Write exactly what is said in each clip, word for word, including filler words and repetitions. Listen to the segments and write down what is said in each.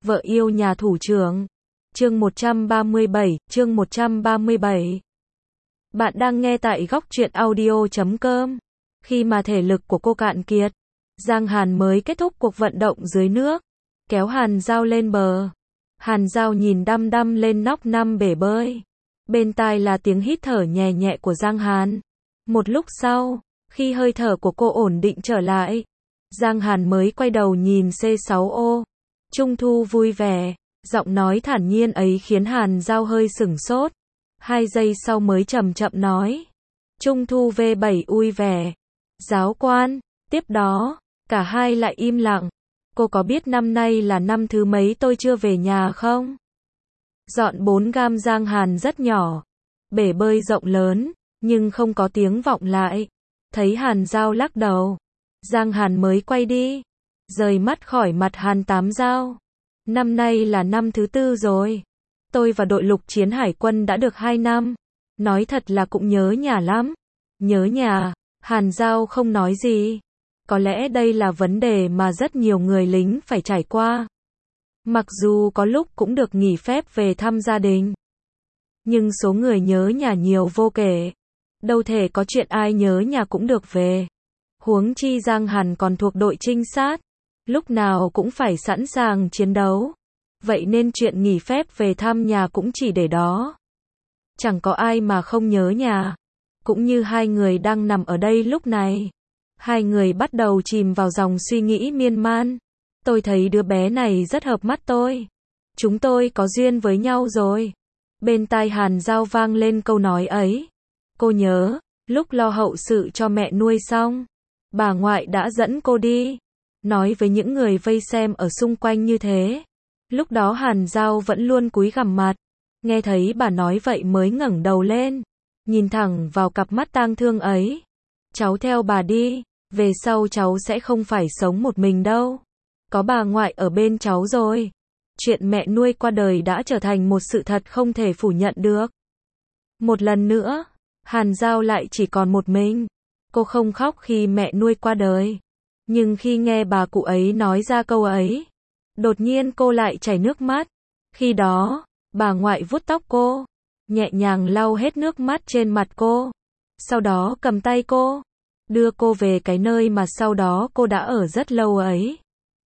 Vợ yêu nhà thủ trưởng. Chương một trăm ba mươi bảy, chương một trăm ba mươi bảy. Bạn đang nghe tại góc truyện audio chấm com. Khi mà thể lực của cô cạn kiệt, Giang Hàn mới kết thúc cuộc vận động dưới nước, kéo Hàn Giao lên bờ. Hàn Giao nhìn đăm đăm lên nóc năm bể bơi. Bên tai là tiếng hít thở nhẹ nhẹ của Giang Hàn. Một lúc sau, khi hơi thở của cô ổn định trở lại, Giang Hàn mới quay đầu nhìn xê sáu ô. Trung thu vui vẻ, giọng nói thản nhiên ấy khiến Hàn Giao hơi sửng sốt. Hai giây sau mới chậm chậm nói. Trung thu vê bảy vui vẻ. Giáo quan, tiếp đó, cả hai lại im lặng. Cô có biết năm nay là năm thứ mấy tôi chưa về nhà không? Dọn bốn gam. Giang Hàn rất nhỏ. Bể bơi rộng lớn, nhưng không có tiếng vọng lại. Thấy Hàn Giao lắc đầu, Giang Hàn mới quay đi, rời mắt khỏi mặt Hàn Tám Giao. Năm nay là năm thứ tư rồi. Tôi và đội lục chiến hải quân đã được hai năm. Nói thật là cũng nhớ nhà lắm. Nhớ nhà, Hàn Giao không nói gì. Có lẽ đây là vấn đề mà rất nhiều người lính phải trải qua. Mặc dù có lúc cũng được nghỉ phép về thăm gia đình, nhưng số người nhớ nhà nhiều vô kể. Đâu thể có chuyện ai nhớ nhà cũng được về. Huống chi Giang Hàn còn thuộc đội trinh sát, lúc nào cũng phải sẵn sàng chiến đấu. Vậy nên chuyện nghỉ phép về thăm nhà cũng chỉ để đó. Chẳng có ai mà không nhớ nhà. Cũng như hai người đang nằm ở đây lúc này. Hai người bắt đầu chìm vào dòng suy nghĩ miên man. Tôi thấy đứa bé này rất hợp mắt tôi. Chúng tôi có duyên với nhau rồi. Bên tai Hàn Giao vang lên câu nói ấy. Cô nhớ, lúc lo hậu sự cho mẹ nuôi xong, bà ngoại đã dẫn cô đi. Nói với những người vây xem ở xung quanh như thế. Lúc đó Hàn Giao vẫn luôn cúi gằm mặt. Nghe thấy bà nói vậy mới ngẩng đầu lên, nhìn thẳng vào cặp mắt tang thương ấy. Cháu theo bà đi, về sau cháu sẽ không phải sống một mình đâu. Có bà ngoại ở bên cháu rồi. Chuyện mẹ nuôi qua đời đã trở thành một sự thật không thể phủ nhận được. Một lần nữa, Hàn Giao lại chỉ còn một mình. Cô không khóc khi mẹ nuôi qua đời. Nhưng khi nghe bà cụ ấy nói ra câu ấy, đột nhiên cô lại chảy nước mắt. Khi đó, bà ngoại vuốt tóc cô, nhẹ nhàng lau hết nước mắt trên mặt cô. Sau đó cầm tay cô, đưa cô về cái nơi mà sau đó cô đã ở rất lâu ấy.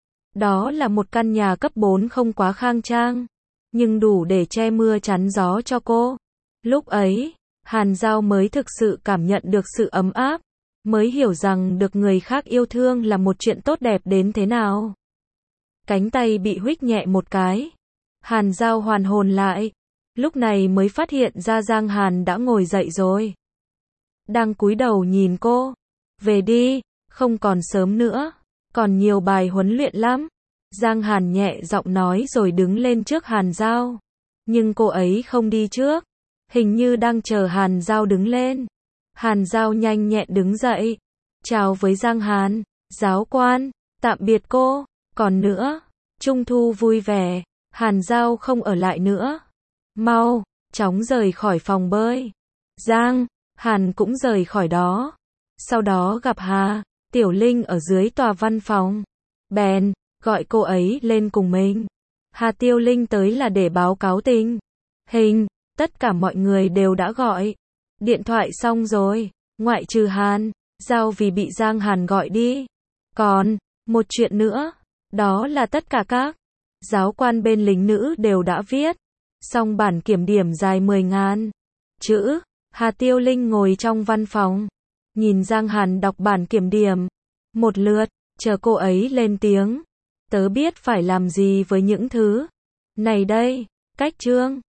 Đó là một căn nhà cấp bốn không quá khang trang, nhưng đủ để che mưa chắn gió cho cô. Lúc ấy, Hàn Giao mới thực sự cảm nhận được sự ấm áp, mới hiểu rằng được người khác yêu thương là một chuyện tốt đẹp đến thế nào. Cánh tay bị huých nhẹ một cái. Hàn Giao hoàn hồn lại, lúc này mới phát hiện ra Giang Hàn đã ngồi dậy rồi. Đang cúi đầu nhìn cô. Về đi, không còn sớm nữa, còn nhiều bài huấn luyện lắm. Giang Hàn nhẹ giọng nói rồi đứng lên trước Hàn Giao. Nhưng cô ấy không đi trước, hình như đang chờ Hàn Giao đứng lên. Hàn Giao nhanh nhẹn đứng dậy, chào với Giang Hàn. Giáo quan, tạm biệt cô. Còn nữa, Trung thu vui vẻ. Hàn Giao không ở lại nữa. Mau, chóng rời khỏi phòng bơi. Giang, Hàn cũng rời khỏi đó. Sau đó gặp Hà Tiểu Linh ở dưới tòa văn phòng. Bèn gọi cô ấy lên cùng mình. Hà Tiểu Linh tới là để báo cáo tình hình. Tất cả mọi người đều đã gọi điện thoại xong rồi, ngoại trừ Hàn Giao vì bị Giang Hàn gọi đi. Còn một chuyện nữa, đó là tất cả các giáo quan bên lính nữ đều đã viết xong bản kiểm điểm dài mười ngàn chữ. Hà Tiểu Linh ngồi trong văn phòng, nhìn Giang Hàn đọc bản kiểm điểm một lượt, chờ cô ấy lên tiếng. Tớ biết phải làm gì với những thứ này đây. Cách chương